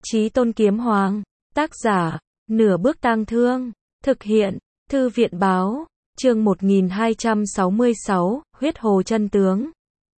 Chí Tôn Kiếm Hoàng, tác giả, Nửa Bước Tang Thương, thực hiện, Thư viện báo, chương 1266, huyết hồ chân tướng.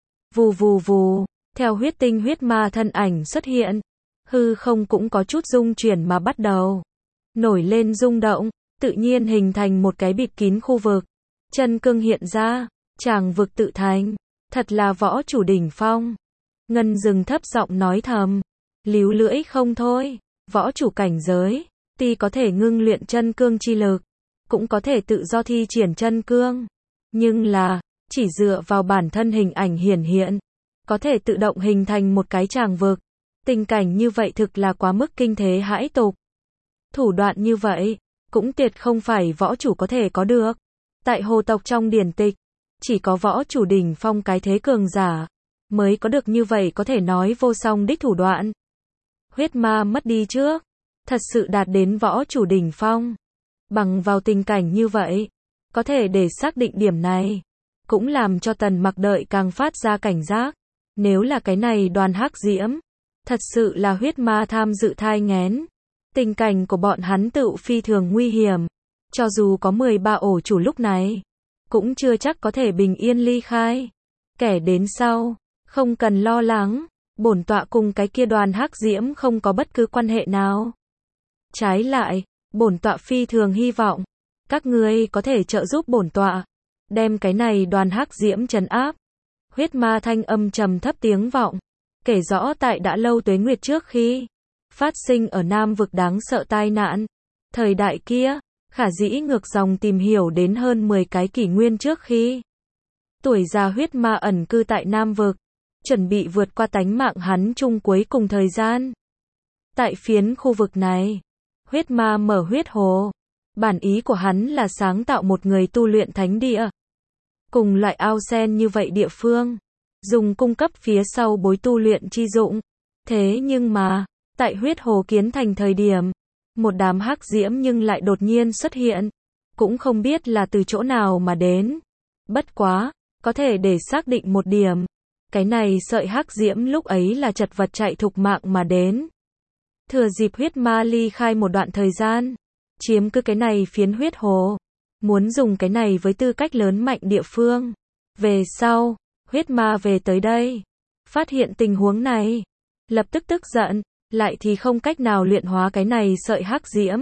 Vù vù vù, theo huyết tinh huyết ma thân ảnh xuất hiện, hư không cũng có chút rung chuyển mà bắt đầu nổi lên rung động, tự nhiên hình thành một cái bịt kín khu vực. Chân cương hiện ra, tràng vực tự thành, thật là võ chủ đỉnh phong. Ngân Dừng thấp giọng nói thầm, líu lưỡi không thôi, võ chủ cảnh giới, tuy có thể ngưng luyện chân cương chi lực, cũng có thể tự do thi triển chân cương, nhưng là, chỉ dựa vào bản thân hình ảnh hiển hiện, có thể tự động hình thành một cái tràng vực. Tình cảnh như vậy thực là quá mức kinh thế hãi tục. Thủ đoạn như vậy, cũng tuyệt không phải võ chủ có thể có được. Tại hồ tộc trong điển tịch, chỉ có võ chủ đỉnh phong cái thế cường giả, mới có được như vậy có thể nói vô song đích thủ đoạn. Huyết ma mất đi trước, thật sự đạt đến võ chủ đỉnh phong. Bằng vào tình cảnh như vậy, có thể để xác định điểm này, cũng làm cho Tần Mặc đợi càng phát ra cảnh giác. Nếu là cái này đoàn hắc diễm, thật sự là huyết ma tham dự thai nghén, tình cảnh của bọn hắn tựu phi thường nguy hiểm. Cho dù có 13 ổ chủ lúc này, cũng chưa chắc có thể bình yên ly khai. Kẻ đến sau, không cần lo lắng, bổn tọa cùng cái kia đoàn hắc diễm không có bất cứ quan hệ nào. Trái lại, bổn tọa phi thường hy vọng, các ngươi có thể trợ giúp bổn tọa, đem cái này đoàn hắc diễm trấn áp. Huyết ma thanh âm trầm thấp tiếng vọng, kể rõ tại đã lâu tuế nguyệt trước khi phát sinh ở Nam vực đáng sợ tai nạn. Thời đại kia, khả dĩ ngược dòng tìm hiểu đến hơn 10 cái kỷ nguyên trước khi tuổi già huyết ma ẩn cư tại Nam vực, chuẩn bị vượt qua tánh mạng hắn chung cuối cùng thời gian. Tại phiến khu vực này, huyết ma mở huyết hồ, bản ý của hắn là sáng tạo một người tu luyện thánh địa. Cùng loại ao sen như vậy địa phương, dùng cung cấp phía sau bối tu luyện chi dụng. Thế nhưng mà, tại huyết hồ kiến thành thời điểm, một đám hắc diễm nhưng lại đột nhiên xuất hiện, cũng không biết là từ chỗ nào mà đến. Bất quá, có thể để xác định một điểm, cái này sợi hắc diễm lúc ấy là chật vật chạy thục mạng mà đến. Thừa dịp huyết ma ly khai một đoạn thời gian, chiếm cứ cái này phiến huyết hồ, muốn dùng cái này với tư cách lớn mạnh địa phương. Về sau, huyết ma về tới đây, phát hiện tình huống này, lập tức tức giận, lại thì không cách nào luyện hóa cái này sợi hắc diễm.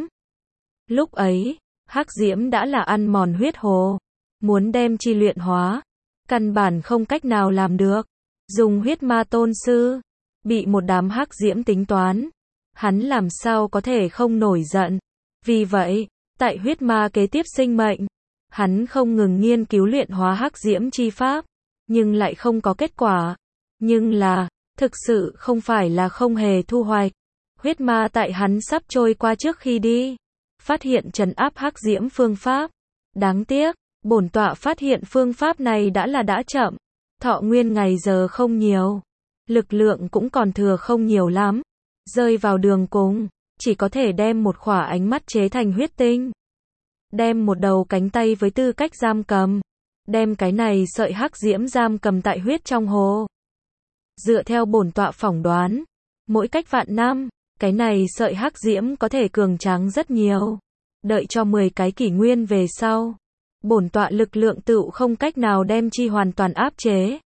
Lúc ấy, hắc diễm đã là ăn mòn huyết hồ, muốn đem chi luyện hóa, căn bản không cách nào làm được. Dùng huyết ma tôn sư, bị một đám hắc diễm tính toán, hắn làm sao có thể không nổi giận. Vì vậy, tại huyết ma kế tiếp sinh mệnh, hắn không ngừng nghiên cứu luyện hóa hắc diễm chi pháp, nhưng lại không có kết quả. Nhưng là, thực sự không phải là không hề thu hoạch. Huyết ma tại hắn sắp trôi qua trước khi đi, phát hiện trấn áp hắc diễm phương pháp. Đáng tiếc, bổn tọa phát hiện phương pháp này đã chậm. Thọ nguyên ngày giờ không nhiều, lực lượng cũng còn thừa không nhiều lắm. Rơi vào đường cùng, chỉ có thể đem một khỏa ánh mắt chế thành huyết tinh. Đem một đầu cánh tay với tư cách giam cầm. Đem cái này sợi hắc diễm giam cầm tại huyết trong hồ. Dựa theo bổn tọa phỏng đoán, mỗi cách vạn năm, cái này sợi hắc diễm có thể cường tráng rất nhiều. Đợi cho 10 cái kỷ nguyên về sau, bổn tọa lực lượng tựu không cách nào đem chi hoàn toàn áp chế.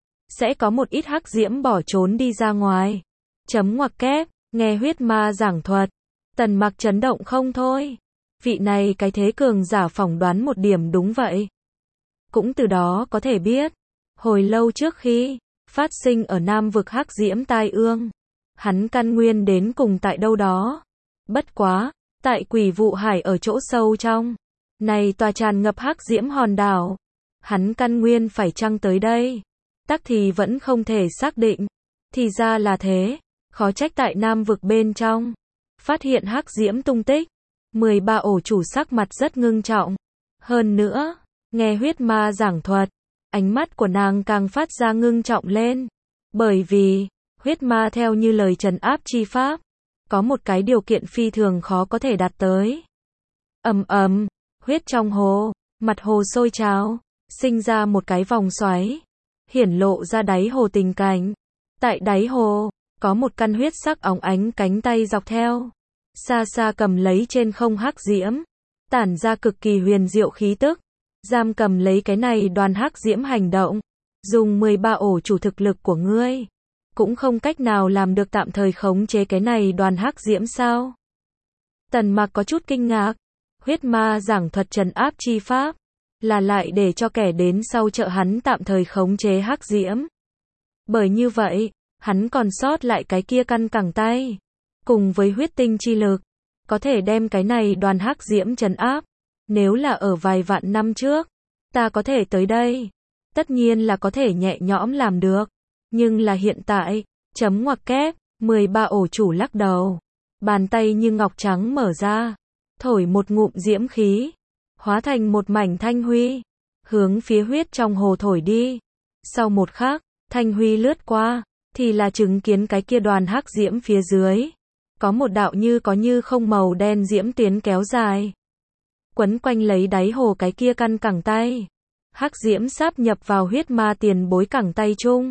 Sẽ có một ít hắc diễm bỏ trốn đi ra ngoài. Chấm ngoặc kép, nghe huyết ma giảng thuật, Tần Mặc chấn động không thôi. Vị này cái thế cường giả phỏng đoán một điểm đúng vậy. Cũng từ đó có thể biết, hồi lâu trước khi phát sinh ở Nam vực hắc diễm tai ương, hắn căn nguyên đến cùng tại đâu đó. Bất quá, tại Quỷ Vụ Hải ở chỗ sâu trong này tòa tràn ngập hắc diễm hòn đảo, hắn căn nguyên phải chăng tới đây, tắc thì vẫn không thể xác định. Thì ra là thế, khó trách tại Nam vực bên trong phát hiện hắc diễm tung tích. 13 ổ chủ sắc mặt rất ngưng trọng. Hơn nữa, nghe huyết ma giảng thuật, ánh mắt của nàng càng phát ra ngưng trọng lên. Bởi vì, huyết ma theo như lời trấn áp chi pháp, có một cái điều kiện phi thường khó có thể đạt tới. Ầm ầm, huyết trong hồ, mặt hồ sôi trào, sinh ra một cái vòng xoáy, hiển lộ ra đáy hồ tình cảnh. Tại đáy hồ, có một căn huyết sắc óng ánh cánh tay dọc theo, xa xa cầm lấy trên không hắc diễm, tản ra cực kỳ huyền diệu khí tức, giam cầm lấy cái này đoàn hắc diễm hành động, dùng 13 ổ chủ thực lực của ngươi, cũng không cách nào làm được tạm thời khống chế cái này đoàn hắc diễm sao? Tần Mặc có chút kinh ngạc, huyết ma giảng thuật trấn áp chi pháp, là lại để cho kẻ đến sau trợ hắn tạm thời khống chế hắc diễm. Bởi như vậy, hắn còn sót lại cái kia căn cẳng tay, cùng với huyết tinh chi lực, có thể đem cái này đoàn hắc diễm trấn áp. Nếu là ở vài vạn năm trước, ta có thể tới đây, tất nhiên là có thể nhẹ nhõm làm được. Nhưng là hiện tại, chấm ngoặc kép, 13 ổ chủ lắc đầu, bàn tay như ngọc trắng mở ra, thổi một ngụm diễm khí, hóa thành một mảnh thanh huy, hướng phía huyết trong hồ thổi đi. Sau một khắc, thanh huy lướt qua, thì là chứng kiến cái kia đoàn hắc diễm phía dưới, có một đạo như có như không màu đen diễm tiến kéo dài, quấn quanh lấy đáy hồ cái kia căn cẳng tay. Hắc diễm sáp nhập vào huyết ma tiền bối cẳng tay chung.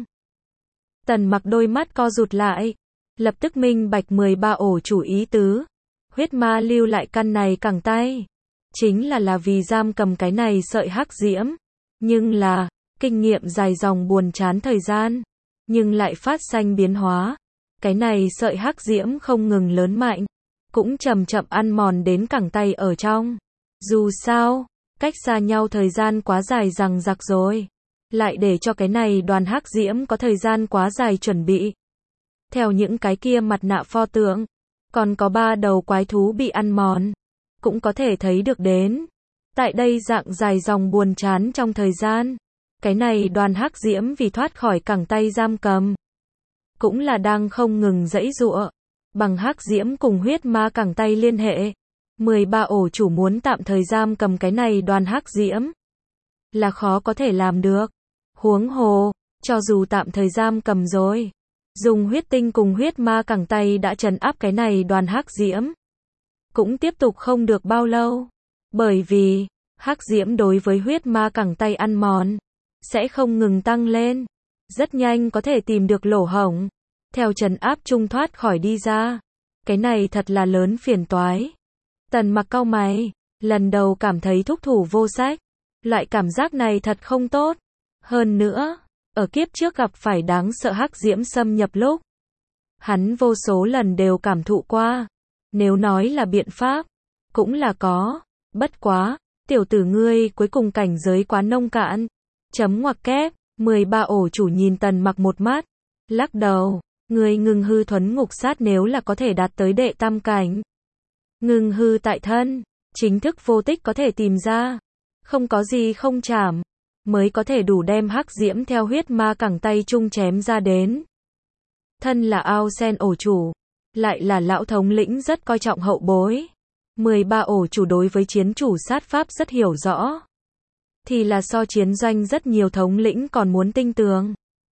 Tần Mặc đôi mắt co rụt lại, lập tức minh bạch 13 ổ chủ ý tứ. Huyết ma lưu lại căn này cẳng tay, chính là vì giam cầm cái này sợi hắc diễm. Nhưng là, kinh nghiệm dài dòng buồn chán thời gian, nhưng lại phát sinh biến hóa. Cái này sợi hắc diễm không ngừng lớn mạnh, cũng chậm chậm ăn mòn đến cẳng tay ở trong. Dù sao, cách xa nhau thời gian quá dài dằng dặc rồi, lại để cho cái này đoàn hắc diễm có thời gian quá dài chuẩn bị. Theo những cái kia mặt nạ pho tượng, còn có 3 đầu quái thú bị ăn mòn, cũng có thể thấy được đến. Tại đây dạng dài dòng buồn chán trong thời gian, cái này đoàn hắc diễm vì thoát khỏi cẳng tay giam cầm, cũng là đang không ngừng giãy giụa, bằng hắc diễm cùng huyết ma cẳng tay liên hệ. 13 ổ chủ muốn tạm thời giam cầm cái này đoàn hắc diễm, là khó có thể làm được. Huống hồ, cho dù tạm thời giam cầm rồi, dùng huyết tinh cùng huyết ma cẳng tay đã trấn áp cái này đoàn hắc diễm, cũng tiếp tục không được bao lâu. Bởi vì, hắc diễm đối với huyết ma cẳng tay ăn mòn, sẽ không ngừng tăng lên, rất nhanh có thể tìm được lỗ hổng, theo trấn áp trung thoát khỏi đi ra. Cái này thật là lớn phiền toái. Tần Mặc cau mày, lần đầu cảm thấy thúc thủ vô sách, loại cảm giác này thật không tốt. Hơn nữa, ở kiếp trước gặp phải đáng sợ hắc diễm xâm nhập lúc, hắn vô số lần đều cảm thụ qua. Nếu nói là biện pháp, cũng là có. Bất quá, tiểu tử ngươi cuối cùng cảnh giới quá nông cạn. Chấm ngoặc kép, 13 ổ chủ nhìn Tần Mặc một mắt, lắc đầu, ngươi ngưng hư thuấn ngục sát nếu là có thể đạt tới đệ tam cảnh, ngưng hư tại thân, chính thức vô tích có thể tìm ra, không có gì không chảm, mới có thể đủ đem hắc diễm theo huyết ma cẳng tay chung chém ra đến. Thân là ao sen ổ chủ, lại là lão thống lĩnh rất coi trọng hậu bối. 13 ổ chủ đối với chiến chủ sát pháp rất hiểu rõ, thì là so chiến doanh rất nhiều thống lĩnh còn muốn tinh tường.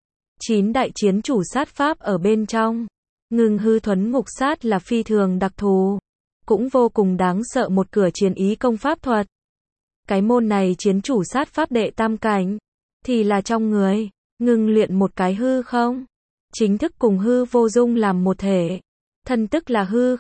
9 đại chiến chủ sát pháp ở bên trong, ngưng hư thuấn ngục sát là phi thường đặc thù, cũng vô cùng đáng sợ một cửa chiến ý công pháp thuật. Cái môn này chiến chủ sát pháp đệ tam cảnh, thì là trong người, ngưng luyện một cái hư không, chính thức cùng hư vô dung làm một thể. Thân tức là hư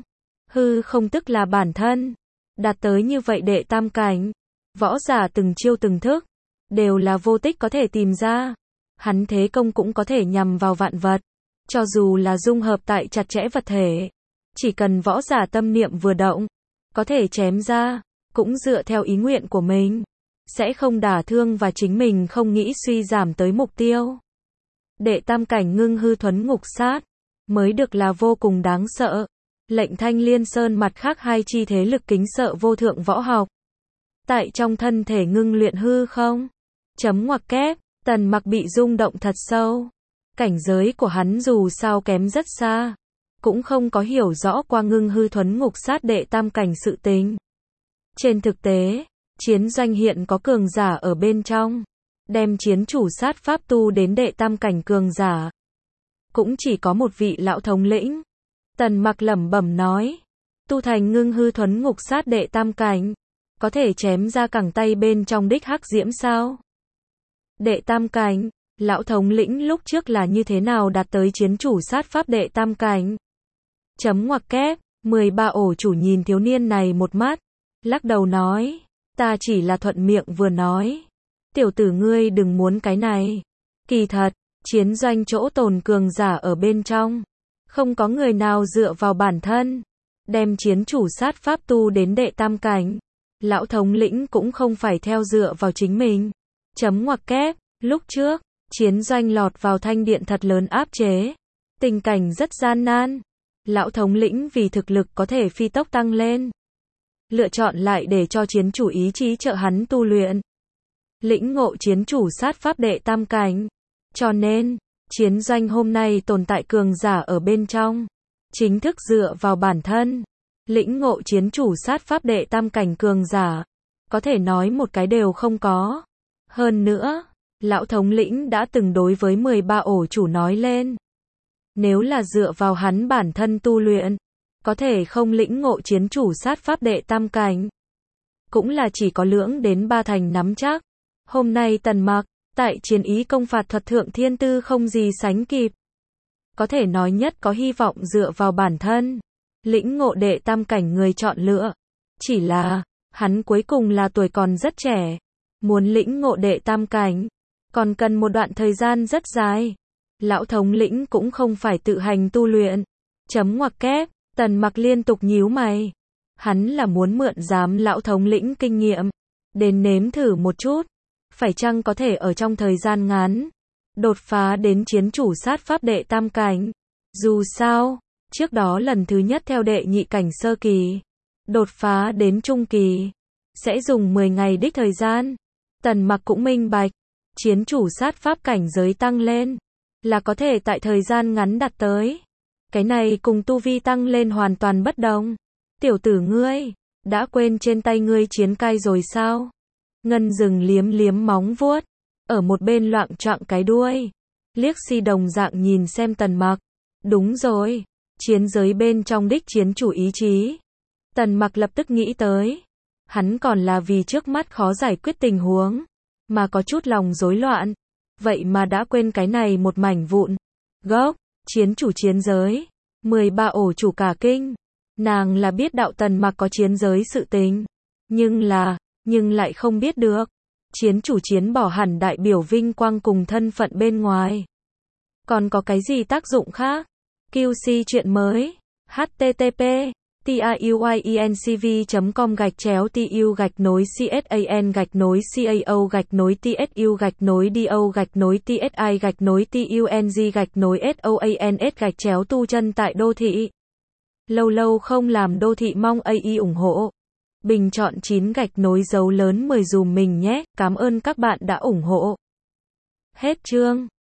không tức là bản thân. Đạt tới như vậy đệ tam cảnh, võ giả từng chiêu từng thức, đều là vô tích có thể tìm ra. Hắn thế công cũng có thể nhằm vào vạn vật, cho dù là dung hợp tại chặt chẽ vật thể, chỉ cần võ giả tâm niệm vừa động, có thể chém ra, cũng dựa theo ý nguyện của mình, sẽ không đả thương và chính mình không nghĩ suy giảm tới mục tiêu. Đệ tam cảnh ngưng hư thuấn ngục sát, mới được là vô cùng đáng sợ. Lệnh Thanh Liên Sơn mặt khác hai chi thế lực kính sợ vô thượng võ học. Tại trong thân thể ngưng luyện hư không. Chấm ngoặc kép, Tần Mặc bị rung động thật sâu. Cảnh giới của hắn dù sao kém rất xa, cũng không có hiểu rõ qua ngưng hư thuấn ngục sát đệ tam cảnh sự tình. Trên thực tế, chiến doanh hiện có cường giả ở bên trong, đem chiến chủ sát pháp tu đến đệ tam cảnh cường giả, cũng chỉ có một vị lão thống lĩnh. Tần Mặc lẩm bẩm nói, tu thành ngưng hư thuấn ngục sát đệ tam cảnh, có thể chém ra cẳng tay bên trong đích hắc diễm sao? Đệ tam cảnh, Lão thống lĩnh lúc trước là như thế nào đạt tới chiến chủ sát pháp đệ tam cảnh? Chấm ngoặc kép, 13 ổ chủ nhìn thiếu niên này một mắt, lắc đầu nói, ta chỉ là thuận miệng vừa nói. Tiểu tử ngươi đừng muốn cái này. Kỳ thật, chiến doanh chỗ tồn cường giả ở bên trong. Không có người nào dựa vào bản thân, đem chiến chủ sát pháp tu đến đệ tam cảnh. Lão thống lĩnh cũng không phải theo dựa vào chính mình. Chấm ngoặc kép, lúc trước, chiến doanh lọt vào thanh điện thật lớn áp chế. Tình cảnh rất gian nan. Lão thống lĩnh vì thực lực có thể phi tốc tăng lên, lựa chọn lại để cho chiến chủ ý chí trợ hắn tu luyện. Lĩnh ngộ chiến chủ sát pháp đệ tam cảnh. Cho nên, chiến doanh hôm nay tồn tại cường giả ở bên trong. Chính thức dựa vào bản thân. Lĩnh ngộ chiến chủ sát pháp đệ tam cảnh cường giả. Có thể nói một cái đều không có. Hơn nữa, lão thống lĩnh đã từng đối với 13 ổ chủ nói lên. Nếu là dựa vào hắn bản thân tu luyện, có thể không lĩnh ngộ chiến chủ sát pháp đệ tam cảnh. Cũng là chỉ có lưỡng đến 3 thành nắm chắc. Hôm nay Tần Mặc, tại chiến ý công phạt thuật thượng thiên tư không gì sánh kịp. Có thể nói nhất có hy vọng dựa vào bản thân. Lĩnh ngộ đệ tam cảnh người chọn lựa. Chỉ là, hắn cuối cùng là tuổi còn rất trẻ. Muốn lĩnh ngộ đệ tam cảnh, còn cần một đoạn thời gian rất dài. Lão thống lĩnh cũng không phải tự hành tu luyện. Chấm ngoặc kép, Tần Mặc liên tục nhíu mày. Hắn là muốn mượn giám lão thống lĩnh kinh nghiệm, đến nếm thử một chút. Phải chăng có thể ở trong thời gian ngắn, đột phá đến chiến chủ sát pháp đệ tam cảnh. Dù sao, trước đó lần thứ nhất theo đệ nhị cảnh sơ kỳ, đột phá đến trung kỳ, sẽ dùng 10 ngày đích thời gian. Tần Mặc cũng minh bạch, chiến chủ sát pháp cảnh giới tăng lên, là có thể tại thời gian ngắn đạt tới. Cái này cùng tu vi tăng lên hoàn toàn bất đồng. Tiểu tử ngươi, đã quên trên tay ngươi chiến cai rồi sao? Ngân Dừng liếm liếm móng vuốt, ở một bên loạng choạng cái đuôi. Liếc si đồng dạng nhìn xem Tần Mặc. Đúng rồi, chiến giới bên trong đích chiến chủ ý chí. Tần Mặc lập tức nghĩ tới. Hắn còn là vì trước mắt khó giải quyết tình huống, mà có chút lòng rối loạn. Vậy mà đã quên cái này một mảnh vụn gốc, chiến chủ chiến giới. 13 ổ chủ cả kinh. Nàng là biết đạo Tần Mặc có chiến giới sự tình. Nhưng lại không biết được. Chiến chủ chiến bỏ hẳn đại biểu vinh quang cùng thân phận bên ngoài. Còn có cái gì tác dụng khác? QC chuyện mới. http tayuincv.com/tu-do-tsu-tung-tsi-tu-ng-tu-eng-tu chân tại đô thị. Lâu lâu không làm đô thị mong AI ủng hộ. Bình chọn 9 gạch nối dấu lớn 10 dùm mình nhé. Cảm ơn các bạn đã ủng hộ. Hết chương.